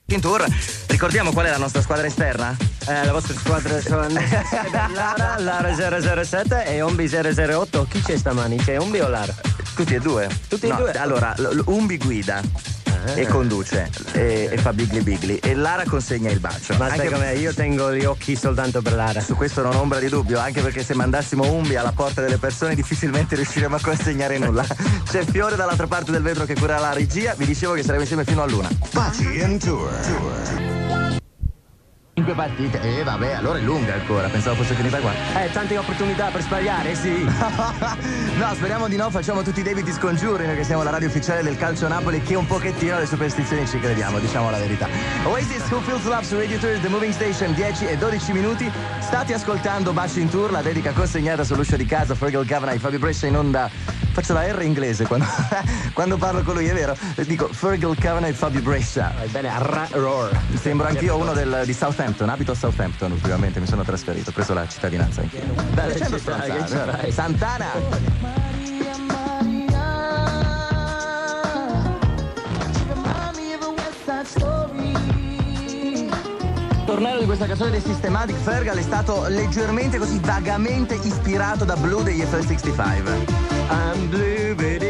In tour, ricordiamo qual è la nostra squadra esterna? La vostra squadra sono Lara 007 e Ombi 008. Chi c'è stamani? C'è Ombi o Lara? Tutti e due. Tutti e due? Allora, Umbi guida e conduce e fa bigli bigli e Lara consegna il bacio. Ma sai com'è? Io tengo gli occhi soltanto per Lara. Su questo non ho ombra di dubbio, anche perché se mandassimo Umbi alla porta delle persone difficilmente riusciremo a consegnare nulla. C'è Fiore dall'altra parte del vetro che cura la regia. Vi dicevo che saremo insieme fino all'una. Baci in tour. 5 partite. Vabbè, allora è lunga ancora. Pensavo fosse finita qua. Tante opportunità per sbagliare, sì. No, speriamo di no. Facciamo tutti i debiti scongiuri, noi che siamo la radio ufficiale del calcio Napoli, che un pochettino alle superstizioni ci crediamo, diciamo la verità. Oasis, Who Feels Love su Radio Tour, The Moving Station, 10 e 12 minuti. State ascoltando Baci in Tour, la dedica consegnata sull'uscio di casa. Fergal Kavanagh, Fabio Brescia in onda. Faccio la R inglese quando parlo con lui, è vero? Dico Fergal Kavanagh e Fabio Brescia. Bene, roar. Sembro anch'io uno di Southampton, abito a Southampton ultimamente, mi sono trasferito, ho preso la cittadinanza anch'io. Beh, ci Santana! Il tornello di questa canzone dei Systematic Fergal è stato leggermente così vagamente ispirato da Blue degli FL65. I'm blue,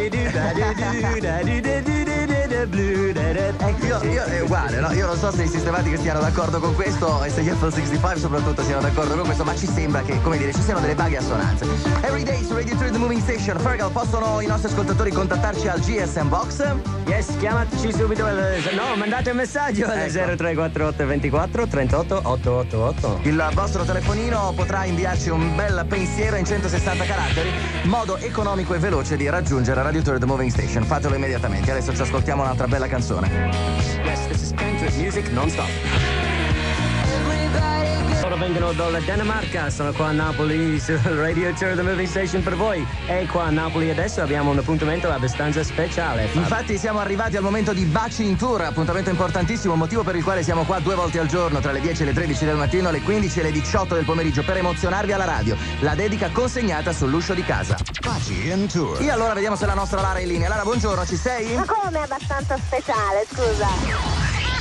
Io è uguale, no? Io non so se i Systematic stiano d'accordo con questo e se gli FL65 soprattutto siano d'accordo con questo, ma ci sembra che, come dire, ci siano delle vaghe assonanze. Everyday su Radio 3 The Moving Station. Fergal, possono i nostri ascoltatori contattarci al GSM Box? Yes, chiamateci subito mandate un messaggio al 0348 24 38 888. Il vostro telefonino potrà inviarci un bel pensiero in 160 caratteri, modo economico e veloce di raggiungere Radio Tour The Moving Station. Fatelo immediatamente. Adesso ci ascoltiamo un'altra bella canzone. Yes, this is country music non-stop. Loro vengono dalla Danimarca, sono qua a Napoli su Radio Tour The Moving Station per voi. E qua a Napoli adesso abbiamo un appuntamento abbastanza speciale. Infatti siamo arrivati al momento di Baci in Tour, appuntamento importantissimo, motivo per il quale siamo qua 2 volte al giorno, tra le 10 e le 13 del mattino, alle 15 e le 18 del pomeriggio, per emozionarvi alla radio. La dedica consegnata sull'uscio di casa. Baci in tour. E allora vediamo se la nostra Lara è in linea. Lara, buongiorno, ci sei? Ma come abbastanza speciale, scusa?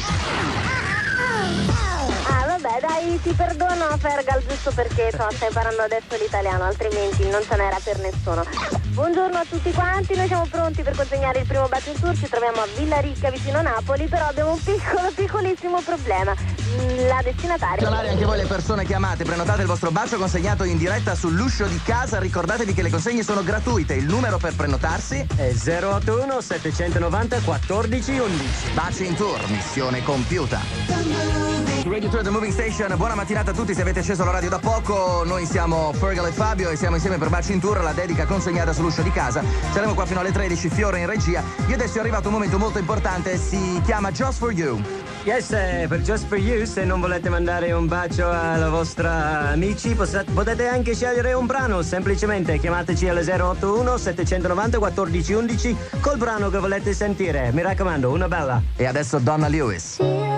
Vabbè, dai, ti perdono Fergal, giusto perché stai imparando adesso l'italiano, altrimenti non ce n'era per nessuno. Buongiorno a tutti quanti, noi siamo pronti per consegnare il primo Baci in Tour, ci troviamo a Villaricca vicino Napoli, però abbiamo un piccolissimo problema. La destinataria. Anche voi le persone chiamate, prenotate il vostro bacio consegnato in diretta sull'uscio di casa, ricordatevi che le consegne sono gratuite, il numero per prenotarsi è 081 790 14 11. Baci in Tour, missione compiuta. Radio Tour The Moving Station, buona mattinata a tutti, se avete acceso la radio da poco, noi siamo Fergal e Fabio e siamo insieme per Baci in Tour, la dedica consegnata sull'uscio di casa. Saremo qua fino alle 13, Fiore in regia. Io adesso è arrivato un momento molto importante, si chiama Just For You. Yes, per Just For You, se non volete mandare un bacio alla vostra amici, potete anche scegliere un brano, semplicemente chiamateci al 081 790 14 11 col brano che volete sentire, mi raccomando, una bella. E adesso Donna Lewis.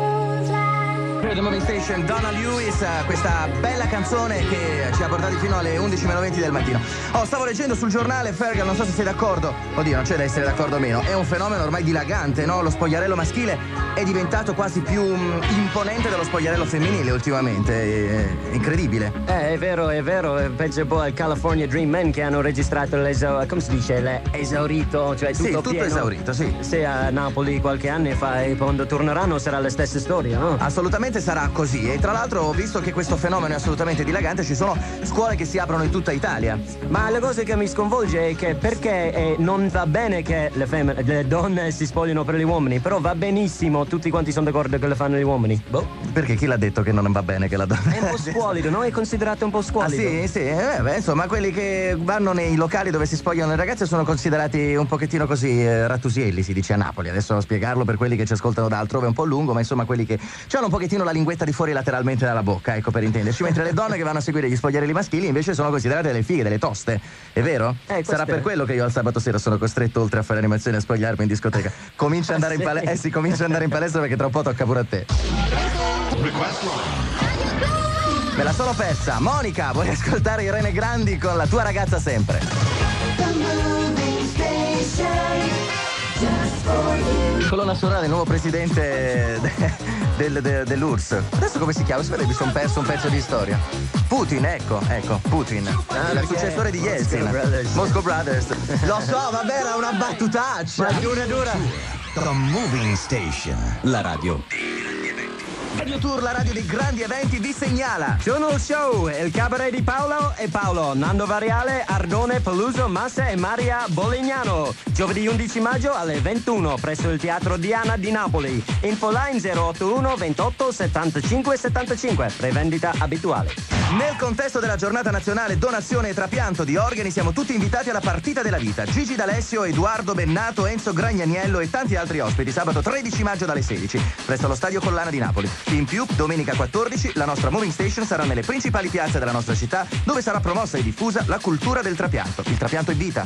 The Moving Station, Donna Lewis, questa bella canzone che ci ha portati fino alle 11:20 del mattino. Stavo leggendo sul giornale, Fergal, non so se sei d'accordo. Oddio, non c'è da essere d'accordo o meno. È un fenomeno ormai dilagante, no? Lo spogliarello maschile è diventato quasi più imponente dello spogliarello femminile ultimamente. È incredibile. È vero. Penso un po' al California Dream Men che hanno registrato come si dice, l'esaurito, cioè tutto tutto pieno. Esaurito, sì. Sì, a Napoli qualche anno fa, e quando torneranno sarà la stessa storia, no? Assolutamente sarà così, e tra l'altro ho visto che questo fenomeno è assolutamente dilagante, ci sono scuole che si aprono in tutta Italia. Ma la cosa che mi sconvolge è che perché non va bene che le donne si spogliano per gli uomini, però va benissimo, tutti quanti sono d'accordo che le fanno gli uomini. Boh. Perché chi l'ha detto che non va bene che la donna? È un po' squalido, no? È considerato un po' squalido. Sì, insomma, quelli che vanno nei locali dove si spogliano le ragazze sono considerati un pochettino così rattusielli, si dice a Napoli. Adesso spiegarlo per quelli che ci ascoltano da altrove è un po' lungo, ma insomma quelli che hanno un pochettino la linguetta di fuori lateralmente dalla bocca, ecco, per intenderci, mentre le donne che vanno a seguire gli spogliarelli maschili invece sono considerate delle fighe, delle toste, è vero? Sarà per quello che io al sabato sera sono costretto, oltre a fare animazioni, a spogliarmi in discoteca. Comincia ad andare in palestra, comincia ad andare in palestra perché tra un po' tocca pure a te. Me la sono persa. Monica, vuoi ascoltare Irene Grandi con La tua ragazza sempre? The Moving Station, just for you. colonna sonora del nuovo presidente dell'URSS. Adesso come si chiama? Si vede che mi sono perso un pezzo di storia. Putin, ecco, Putin. Il successore di Yeltsin. Moscow Brothers. Lo so, vabbè, era una battutaccia. Ma dura. The Moving Station. La radio. Radio Tour, la radio dei grandi eventi, vi segnala. Sono Show, il cabaret di Paolo e Paolo, Nando Variale, Ardone, Peluso, Massa e Maria Bolignano. Giovedì 11 maggio alle 21 presso il Teatro Diana di Napoli. Infoline 081 28 75 75. Prevendita abituale. Nel contesto della giornata nazionale donazione e trapianto di organi siamo tutti invitati alla partita della vita. Gigi D'Alessio, Edoardo Bennato, Enzo Gragnaniello e tanti altri ospiti sabato 13 maggio dalle 16 presso lo Stadio Collana di Napoli. In più, domenica 14, la nostra Moving Station sarà nelle principali piazze della nostra città dove sarà promossa e diffusa la cultura del trapianto. Il trapianto è vita.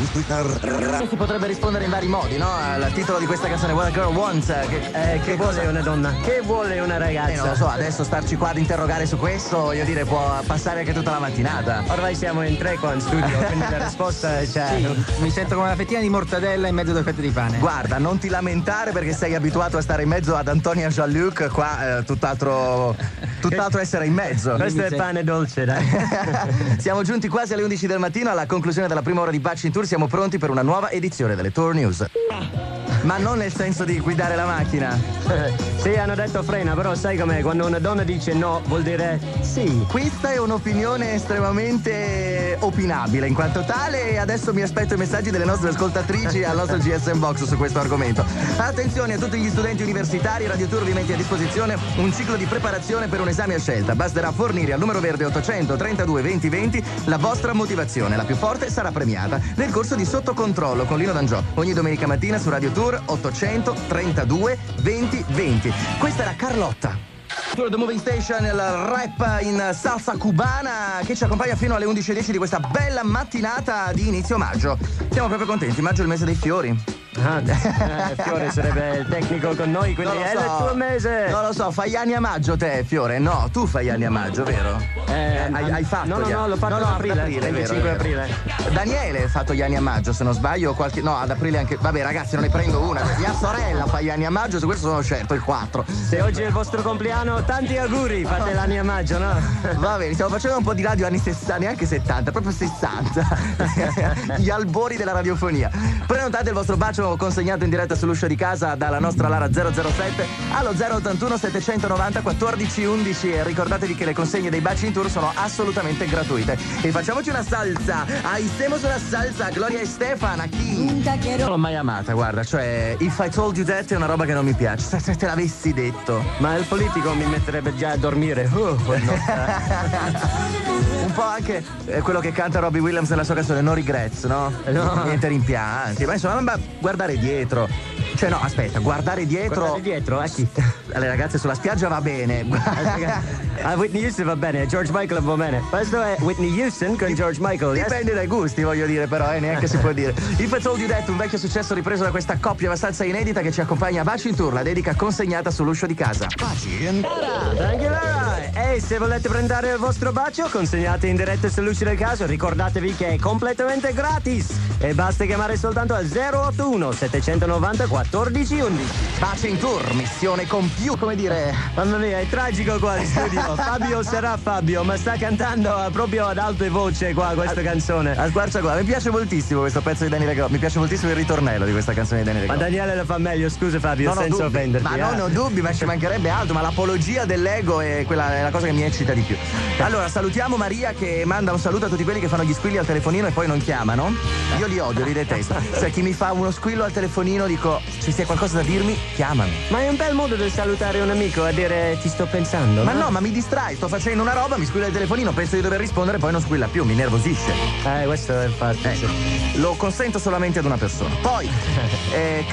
Si potrebbe rispondere in vari modi, no? Al titolo di questa canzone What a Girl Wants. Che vuole una donna? Che vuole una ragazza? Non lo so, adesso starci qua ad interrogare su questo, voglio dire, può passare anche tutta la mattinata. Ormai siamo in tre qua in studio, quindi la risposta c'è. Sì, mi sento come una fettina di mortadella in mezzo a due fette di pane. Guarda, non ti lamentare perché sei abituato a stare in mezzo ad Antonia e Jean-Luc, qua tutt'altro essere in mezzo. Questo è pane dolce, dai. Siamo giunti quasi alle 11 del mattino, alla conclusione della prima ora di Bacci Tour, siamo pronti per una nuova edizione delle Tour News. Ma non nel senso di guidare la macchina. Sì, hanno detto frena, però sai com'è? Quando una donna dice no, vuol dire sì. Questa è un'opinione estremamente opinabile in quanto tale e adesso mi aspetto i messaggi delle nostre ascoltatrici al nostro GSM Box su questo argomento. Attenzione a tutti gli studenti universitari, Radio Tour vi mette a disposizione un ciclo di preparazione per un esame a scelta. Basterà fornire al numero verde 832 20 20 la vostra motivazione. La più forte sarà premiata nel corso di Sotto Controllo con Lino D'Angiò ogni domenica mattina su Radio Tour 832 20 20. Questa era Carlotta. Tour The Moving Station, il rap in salsa cubana che ci accompagna fino alle 11:10 di questa bella mattinata di inizio maggio. Siamo proprio contenti, maggio è il mese dei fiori. Fiore sarebbe il tecnico con noi, quindi è il tuo mese. Non lo so, fai anni a maggio te, Fiore? No, tu fai anni a maggio, vero? Hai fatto? No, l'ho fatto ad aprile, vero, 25 aprile. Daniele ha fatto gli anni a maggio, se non sbaglio, no, ad aprile anche. Vabbè, ragazzi, non ne prendo una. Mia sorella fa gli anni a maggio, su questo sono certo, il 4. Se oggi è il vostro compleanno, tanti auguri, fate l'anni a maggio, no? Va bene, stiamo facendo un po' di radio anni 60, neanche 70, proprio 60. Gli albori della radiofonia. Prenotate il vostro bacio consegnato in diretta sull'uscio di casa dalla nostra Lara 007 allo 081 790 14 11 e ricordatevi che le consegne dei Baci in Tour sono assolutamente gratuite. E facciamoci una salsa, hicemos una salsa, Gloria Estefan, chi? Non l'ho mai amata, guarda, cioè If I Told You That è una roba che non mi piace, se te l'avessi detto. Ma il politico mi metterebbe già a dormire. Un po' anche quello che canta Robbie Williams nella sua canzone No Regrets, no? Niente rimpianti, ma insomma, guardare dietro. Cioè no, aspetta, guardare dietro. Guardare dietro, a chi? Alle ragazze sulla spiaggia va bene. A Whitney Houston va bene, George Michael va bene. Questo è Whitney Houston con George Michael. Dipende dai gusti, voglio dire, però, neanche si può dire. If I Told You That, un vecchio successo ripreso da questa coppia abbastanza inedita che ci accompagna a Baci in Tour, la dedica consegnata sull'uscio di casa. Baci in Thank you, Lara. E se volete prendere il vostro bacio, consegnate in diretta sull'uscio del caso, ricordatevi che è completamente gratis e basta chiamare soltanto al 081 790 14 11. Baci in Tour, missione compiuta, come dire. Mamma mia, è tragico qua in studio. Fabio sarà Fabio, ma sta cantando proprio ad alte voce qua questa canzone. A squarciagola, mi piace moltissimo questo pezzo di Daniele Grosso, mi piace moltissimo il ritornello di questa canzone di Daniele Grosso. Ma Daniele lo fa meglio, scusa Fabio, senza offenderti. Ma no, non dubbi, ma ci mancherebbe altro, ma l'apologia dell'ego è la cosa che mi eccita di più. Allora, salutiamo Maria che manda un saluto a tutti quelli che fanno gli squilli al telefonino e poi non chiamano. Io li odio, li detesto. Se chi mi fa uno squillo al telefonino dico, se c'è qualcosa da dirmi, chiamami. Ma è un bel modo di salutare un amico, a dire ti sto pensando. Ma no, ma mi distrai, sto facendo una roba, mi squilla il telefonino, penso di dover rispondere, poi non squilla più, mi nervosisce. Questo è infatti. Lo consento solamente ad una persona. Poi,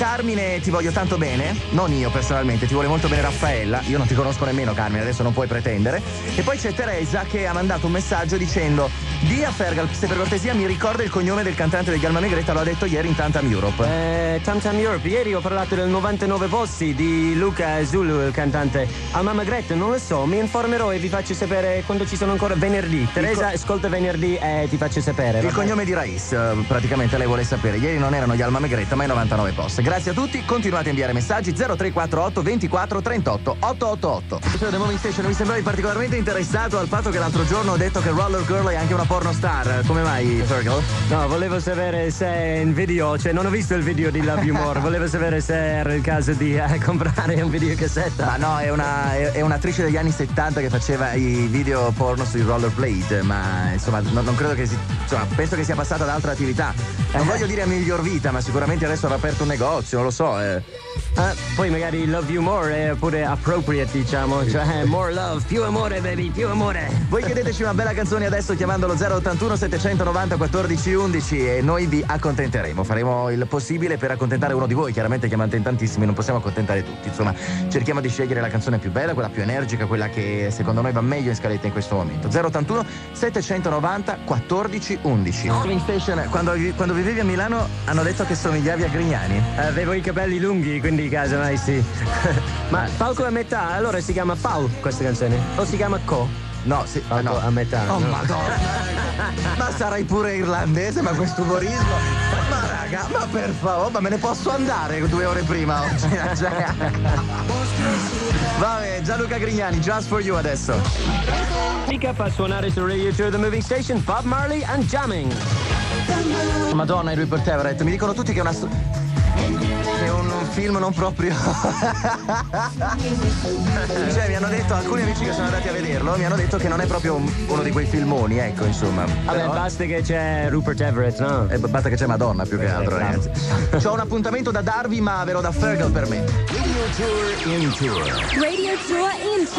Carmine, ti voglio tanto bene, non io personalmente, ti vuole molto bene Raffaella. Io non ti conosco nemmeno, Carmine, adesso non puoi pretendere. prendere. E poi c'è Teresa che ha mandato un messaggio dicendo: di a Fergal, se per cortesia mi ricorda il cognome del cantante degli Alma Negretta, lo ha detto ieri in Tantam Europe. Tantam Europe, ieri ho parlato del 99 posti di Luca Zulu, il cantante. Alma Negretta non lo so, mi informerò e vi faccio sapere quando ci sono ancora venerdì. Teresa, ascolta venerdì e ti faccio sapere. Il cognome di Rais, praticamente lei vuole sapere. Ieri non erano gli Alma Negretta ma i 99 posti. Grazie a tutti, continuate a inviare messaggi 0348 24 38 888. The Moving Station, mi sembravi particolarmente interessato al fatto che l'altro giorno ho detto che Roller Girl è anche una porno star. Come mai, Fergal? No, volevo sapere se in video, cioè non ho visto il video di Love You More, volevo sapere se era il caso di comprare un videocassetta. Ma no, è un'attrice degli anni 70 che faceva i video porno sui rollerblade, ma insomma non credo che insomma, penso che sia passata ad altre attività. Non voglio dire a miglior vita, ma sicuramente adesso avrà aperto un negozio, non lo so. Poi magari Love You More è pure appropriate, diciamo, cioè more love, più amore baby, più amore. Voi chiedeteci una bella canzone adesso chiamandolo 081 790 1411 e noi vi accontenteremo. Faremo il possibile per accontentare uno di voi, chiaramente chiamate in tantissimi, non possiamo accontentare tutti. Insomma, cerchiamo di scegliere la canzone più bella, quella più energica, quella che secondo noi va meglio in scaletta in questo momento. 081 790 1411. Quando vivevi a Milano hanno detto che somigliavi a Grignani. Avevo i capelli lunghi, quindi casomai sì. Ma Palco a metà, allora si chiama Pau questa canzone? O si chiama Co? No, sì, Palco no. a metà. Oh no. madonna. Ma sarai pure irlandese, ma questo umorismo. Ma raga, ma per favore, ma me ne posso andare 2 ore prima oggi? Vabbè, Gianluca Grignani, Just For You adesso. Pick up a suonare su Radio 2 The Moving Station, Bob Marley and Jamming. Madonna, i Rupert Everett, mi dicono tutti che è una è un film non proprio. Cioè, mi hanno detto alcuni amici che sono andati a vederlo, mi hanno detto che non è proprio uno di quei filmoni, ecco, insomma. Vabbè, Però... basta che c'è Rupert Everett, no? Basta che c'è Madonna più che altro, ragazzi. C'ho un appuntamento da darvi, ma ve lo dà Fergal per me. Radio Tour in Tour. Radio Tour in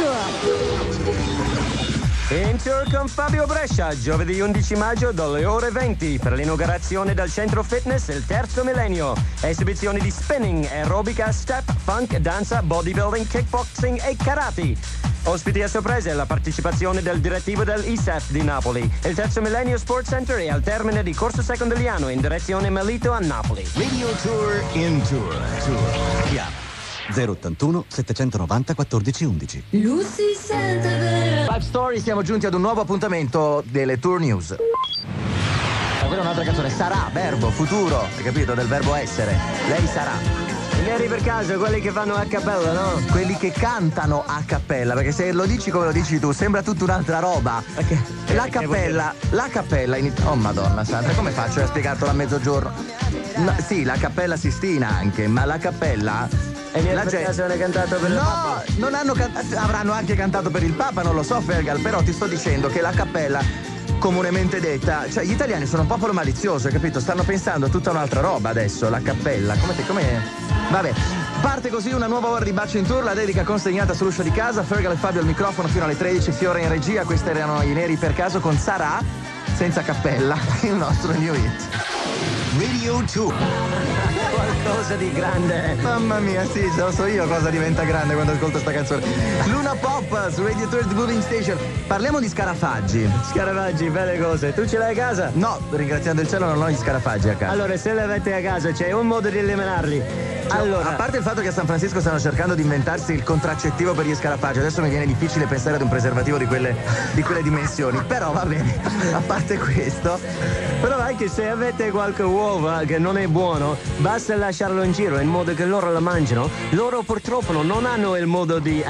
Tour. In tour con Fabio Brescia, giovedì 11 maggio dalle ore 20 per l'inaugurazione del centro fitness Il Terzo Millennio. Esibizioni di spinning, aerobica, step, funk, danza, bodybuilding, kickboxing e karate. Ospiti a sorpresa la partecipazione del direttivo del ISEF di Napoli. Il Terzo Millennio Sports Center è al termine di Corso Secondigliano in direzione Melito a Napoli. Radio Tour in Tour. Chiama 081 790 1411. Lucy sente vera. Five Story, siamo giunti ad un nuovo appuntamento delle Tour News. Quella è un'altra canzone, sarà, verbo, futuro, hai capito? Del verbo essere. Lei sarà. Ieri per caso quelli che fanno a cappella, no? Quelli che cantano a cappella, perché se lo dici come lo dici tu, sembra tutta un'altra roba. La cappella oh madonna santa, come faccio a spiegartelo a mezzogiorno? No, sì, la Cappella Sistina anche, ma la cappella... E niente, per caso hanno cantato per il Papa? No, non hanno avranno anche cantato per il Papa, non lo so Fergal, però ti sto dicendo che la cappella, comunemente detta, cioè gli italiani sono un popolo malizioso, capito? Stanno pensando a tutta un'altra roba adesso, la cappella. Come... Vabbè, parte così una nuova ora di Bacio in Tour, la dedica consegnata sull'uscio di casa, Fergal e Fabio al microfono fino alle 13, Fiore in regia, questi erano i Neri per caso con Sarà, senza cappella, il nostro new hit. Radio Tour. Qualcosa di grande. Mamma mia, sì, ce lo so io cosa diventa grande quando ascolto sta canzone. Luna Pop su Radio Tour The Moving Station. Parliamo di scarafaggi. Scarafaggi, belle cose. Tu ce l'hai a casa? No, ringraziando il cielo non ho gli scarafaggi a casa. Allora, se le avete a casa c'è un modo di eliminarli. Cioè, allora, a parte il fatto che a San Francisco stanno cercando di inventarsi il contraccettivo per gli scarafaggi, adesso mi viene difficile pensare ad un preservativo di quelle dimensioni, però va bene, a parte questo. Però anche se avete qualche uova che non è buono, basta lasciarlo in giro in modo che loro la mangiano. Loro purtroppo non hanno il modo di,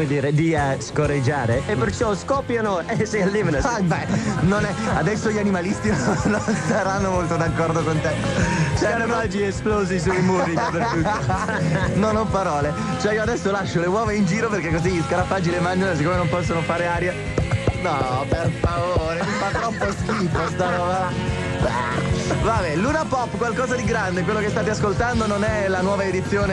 scorreggiare e perciò scoppiano e si eliminano. Beh, non è, adesso gli animalisti non saranno molto d'accordo con te. Scarafaggi esplosi sui muri dappertutto. Non ho parole. Cioè io adesso lascio le uova in giro perché così gli scarafaggi le mangiano, siccome non possono fare aria. No, per favore, mi fa troppo schifo sta roba. Vabbè, Luna Pop, qualcosa di grande. Quello che state ascoltando non è la nuova edizione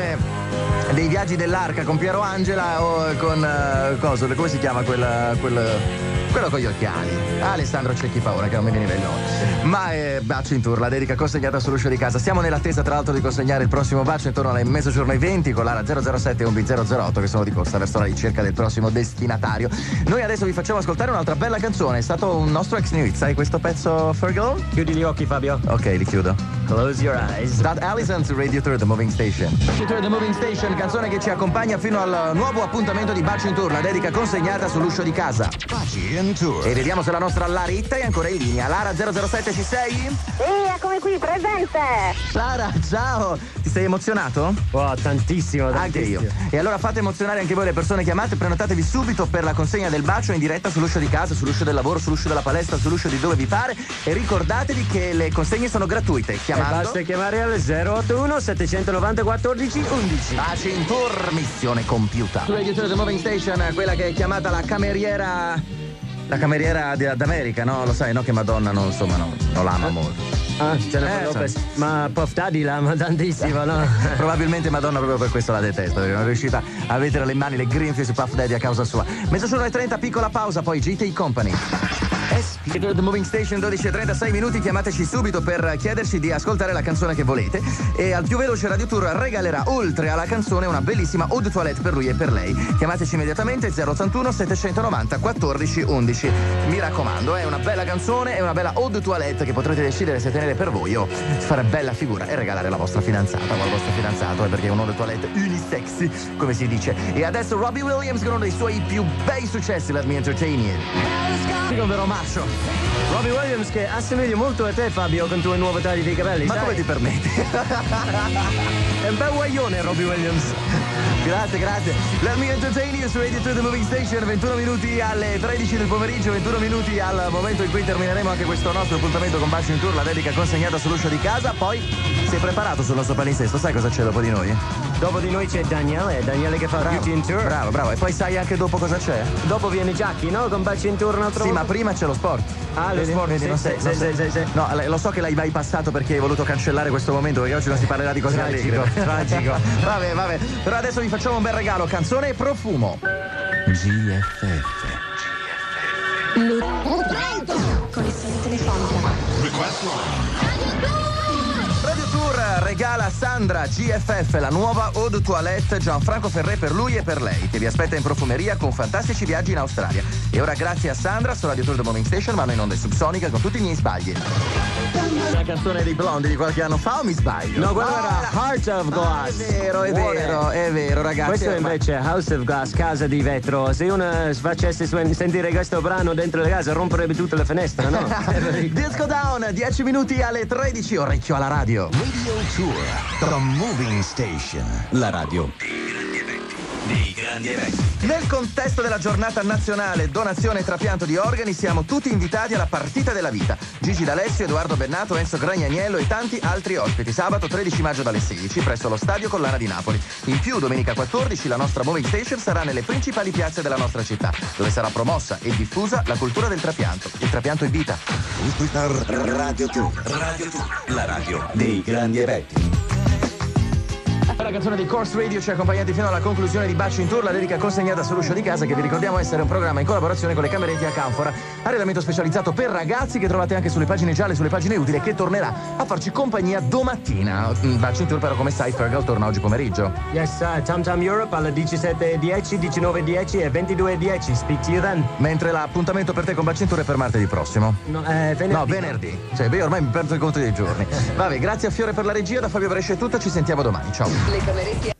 dei viaggi dell'arca con Piero Angela o con come si chiama quello con gli occhiali, Alessandro Cecchi Paura, che non mi viene il nome. Ma Bacio in Tour, la dedica consegnata sull'uscio di casa. Siamo nell'attesa tra l'altro di consegnare il prossimo bacio intorno alle mezzogiorno ai 20 con l'ARA 007 e un B008 che sono di corsa verso la ricerca del prossimo destinatario. Noi adesso vi facciamo ascoltare un'altra bella canzone, è stato un nostro ex new hit, sai questo pezzo, Fergal? Chiudi gli occhi, Fabio. Ok, li chiudo. Close your eyes. That Allison su Radio Tour The Moving Station. Radio Tour The Moving Station, canzone che ci accompagna fino al nuovo appuntamento di Bacio in Tour, la dedica consegnata sull'uscio di casa. Baci in Tour. E vediamo se la nostra Laritta è ancora in linea. Lara 007, ci sei? Sì, eccomi qui, presente. Lara, ciao! Ti sei emozionato? Oh, tantissimo. Anche io. E allora fate emozionare anche voi le persone chiamate, prenotatevi subito per la consegna del bacio in diretta sull'uscio di casa, sull'uscio del lavoro, sull'uscio della palestra, sull'uscio di dove vi pare e ricordatevi che le consegne sono gratuite. Chiamando basta chiamare al 081 790 14 11. Baci in Tour, missione compiuta. Su Radio Tour The Moving Station, quella che è chiamata la cameriera d'America, no? Lo sai, no? Che Madonna non l'ama molto. Ah, Jennifer Lopez. Ma Puff Daddy l'ama tantissimo, no? Probabilmente Madonna proprio per questo la detesta, perché non è riuscita a mettere le mani, le grinfie su Puff Daddy a causa sua. Mezzogiorno e 30, piccola pausa, poi GT Company. The Moving Station, 12:36 minuti, chiamateci subito per chiederci di ascoltare la canzone che volete e al più veloce Radio Tour regalerà oltre alla canzone una bellissima eau de toilette per lui e per lei. Chiamateci immediatamente 081 790 14 11. Mi raccomando, è una bella canzone, è una bella eau de toilette che potrete decidere se tenere per voi o fare bella figura e regalare alla vostra fidanzata o al vostro fidanzato, perché è un eau de toilette unisex, come si dice. E adesso Robbie Williams con uno dei suoi più bei successi, Let Me Entertain You. Con vero macho. Robbie Williams che assomiglia molto a te, Fabio, con i tuoi nuovi tagli di capelli. Ma sai? come ti permetti? È un bel guaglione, Robbie Williams. Grazie. Let Me Entertain You su Radio 2 The Moving Station, 21 minuti alle 13 del pomeriggio, 21 minuti al momento in cui termineremo anche questo nostro appuntamento con Bacio in Tour, la dedica consegnata sull'uscio di casa. Poi sei preparato sul nostro palinsesto, sai cosa c'è dopo di noi? Dopo di noi c'è Daniele che fa Beauty in Tour. Bravo. E poi sai anche dopo cosa c'è? Dopo viene Jackie, no? Con Bacio in Tour un altro Sì, volta. ma prima c'è lo sport. Ah, lo sport, vedi, sì. No, lo so che l'hai bypassato perché hai voluto cancellare questo momento, perché oggi non si parlerà di cose allegre. Tragico. Vabbè. Però adesso vi facciamo un bel regalo, canzone e profumo. GFF. Connessione telefonica. Radio Tour regala a Sandra GFF la nuova eau de toilette Gianfranco Ferré per lui e per lei, che vi aspetta in profumeria con fantastici viaggi in Australia. E ora grazie a Sandra su Radio Tour The Moving Station vanno in onda in subsonica con tutti i miei sbagli. Una canzone dei Blondi di qualche anno fa o mi sbaglio? No, quello era Heart of Glass. È vero ragazzi. Questo invece è House of Glass, casa di vetro. Se uno facesse sentire questo brano dentro la casa romperebbe tutte le finestre, no? Disco Down, 10 minuti alle 13, orecchio alla radio. Radio Tour, The Moving Station. La radio dei grandi eventi. Nel contesto della giornata nazionale donazione e trapianto di organi siamo tutti invitati alla partita della vita. Gigi D'Alessio, Edoardo Bennato, Enzo Gragnaniello e tanti altri ospiti. Sabato 13 maggio dalle 16 presso lo Stadio Collana di Napoli. In più domenica 14 la nostra Moving Station sarà nelle principali piazze della nostra città, dove sarà promossa e diffusa la cultura del trapianto. Il trapianto è vita. Radio Tour, la radio dei grandi eventi. La canzone di Corse Radio ci ha accompagnati fino alla conclusione di Bacio in Tour, la dedica consegnata sull'uscio di casa, che vi ricordiamo essere un programma in collaborazione con le Camerette a Canfora, arredamento specializzato per ragazzi che trovate anche sulle pagine gialle, sulle pagine utili, e che tornerà a farci compagnia domattina. Bacio in Tour però, come sai, Fergal torna oggi pomeriggio. Yes, Tam Tam Europe alle 17:10, 19:10 e 22:10. Speak to you then. Mentre l'appuntamento per te con Bacio in Tour è per martedì prossimo. No, venerdì. No, venerdì. Cioè, io ormai mi perdo i conti dei giorni. Vabbè, grazie a Fiore per la regia, da Fabio Brescia è tutto, ci sentiamo domani. Ciao. Le Camerette